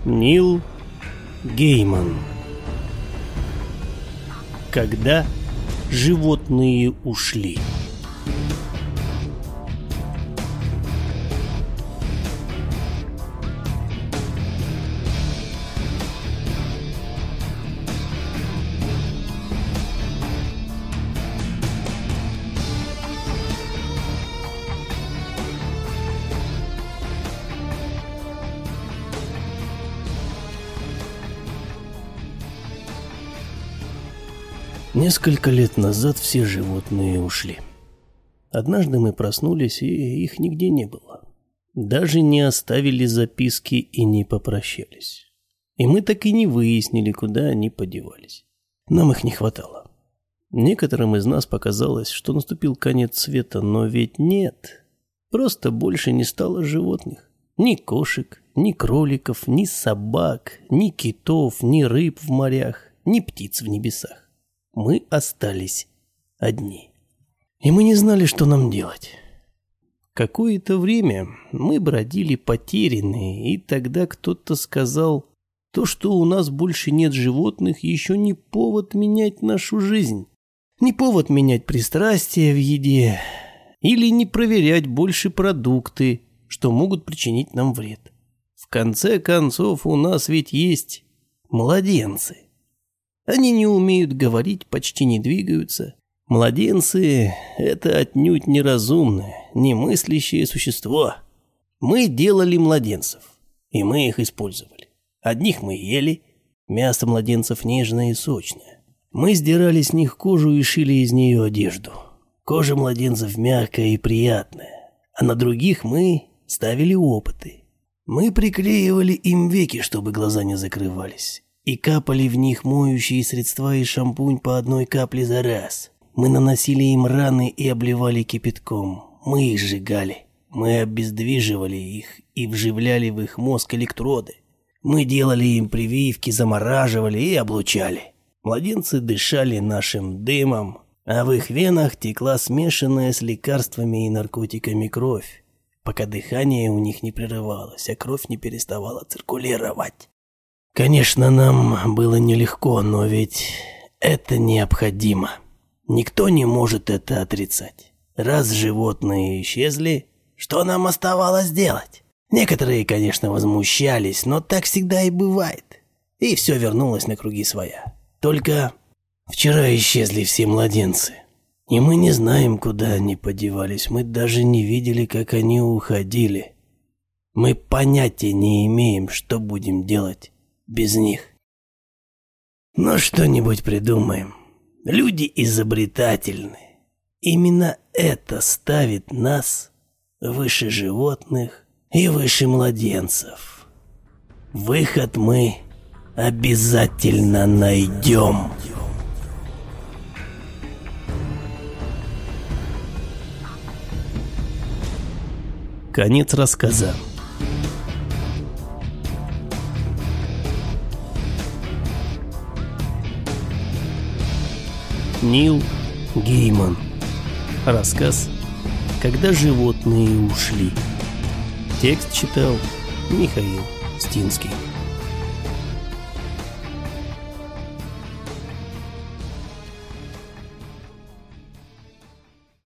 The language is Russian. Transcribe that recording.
Нил Гейман. Когда животные ушли. Несколько лет назад все животные ушли. Однажды мы проснулись, и их нигде не было. Даже не оставили записки и не попрощались. И мы так и не выяснили, куда они подевались. Нам их не хватало. Некоторым из нас показалось, что наступил конец света, но ведь нет. Просто больше не стало животных. Ни кошек, ни кроликов, ни собак, ни китов, ни рыб в морях, ни птиц в небесах. Мы остались одни. И мы не знали, что нам делать. Какое-то время мы бродили потерянные, и тогда кто-то сказал, то, что у нас больше нет животных, еще не повод менять нашу жизнь. Не повод менять пристрастия в еде или не проверять больше продукты, что могут причинить нам вред. В конце концов, у нас ведь есть младенцы. Они не умеют говорить, почти не двигаются. Младенцы – это отнюдь неразумное, немыслящее существо. Мы делали младенцев, и мы их использовали. Одних мы ели, мясо младенцев нежное и сочное. Мы сдирали с них кожу и шили из нее одежду. Кожа младенцев мягкая и приятная, а на других мы ставили опыты. Мы приклеивали им веки, чтобы глаза не закрывались. И капали в них моющие средства и шампунь по одной капле за раз. Мы наносили им раны и обливали кипятком. Мы их сжигали. Мы обездвиживали их и вживляли в их мозг электроды. Мы делали им прививки, замораживали и облучали. Младенцы дышали нашим дымом, а в их венах текла смешанная с лекарствами и наркотиками кровь, пока дыхание у них не прерывалось, а кровь не переставала циркулировать. Конечно, нам было нелегко, но ведь это необходимо. Никто не может это отрицать. Раз животные исчезли, что нам оставалось делать? Некоторые, конечно, возмущались, но так всегда и бывает. И все вернулось на круги своя. Только вчера исчезли все младенцы. И мы не знаем, куда они подевались. Мы даже не видели, как они уходили. Мы понятия не имеем, что будем делать без них. Но что-нибудь придумаем. Люди изобретательны. Именно это ставит нас выше животных и выше младенцев. Выход мы обязательно найдем. Конец рассказа. Нил Гейман. Рассказ «Когда животные ушли». Текст читал Михаил Стинский.